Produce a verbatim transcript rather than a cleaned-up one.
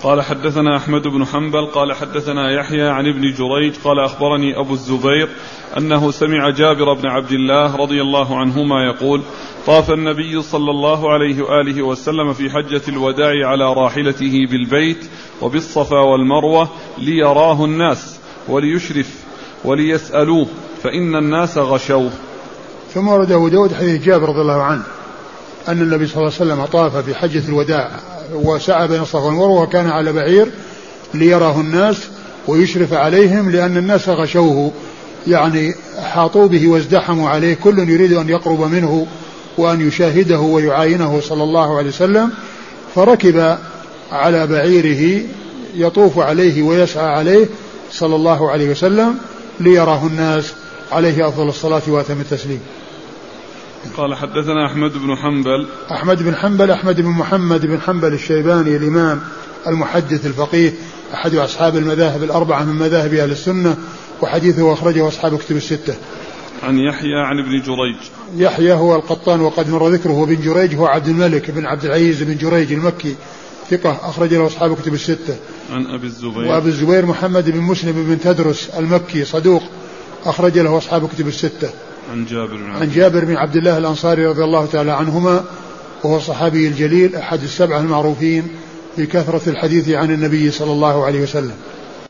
قال حدثنا أحمد بن حنبل قال حدثنا يحيى عن ابن جريج قال أخبرني أبو الزبير أنه سمع جابر بن عبد الله رضي الله عنهما يقول طاف النبي صلى الله عليه وآله وسلم في حجة الوداع على راحلته بالبيت وبالصفا والمروة ليراه الناس وليشرف وليسألوه فإن الناس غشوه. ثم ورد أبو داود حديث جابر رضي الله عنه أن النبي صلى الله عليه وسلم طاف في حجة الوداع وسعى بين الصفا والمروة وكان على بعير ليراه الناس ويشرف عليهم لأن الناس غشوه، يعني حاطوا به وازدحموا عليه، كل يريد أن يقرب منه وأن يشاهده ويعاينه صلى الله عليه وسلم، فركب على بعيره يطوف عليه ويسعى عليه صلى الله عليه وسلم ليراه الناس عليه أفضل الصلاة وأتم التسليم. قال حدثنا أحمد بن حنبل أحمد بن حنبل أحمد بن محمد بن حنبل الشيباني الإمام المحدث الفقيه أحد أصحاب المذاهب الأربعة من مذاهب أهل السنة، وحديثه أخرجه أصحاب كتب الستة. عن يحيى عن ابن جريج. يحيى هو القطان وقد مر ذكره. وابن جريج هو عبد الملك بن عبد العزيز بن جريج المكي ثقة أخرج له أصحاب كتب الستة. عن أبي الزبير. وأبي الزبير محمد بن مسلم بن تدرس المكي صدوق أخرج له أصحاب كتب الستة. عن جابر بن عن جابر بن عبد الله الأنصاري رضي الله تعالى عنهما وهو الصحابي الجليل أحد السبعة المعروفين بكثرة الحديث عن النبي صلى الله عليه وسلم.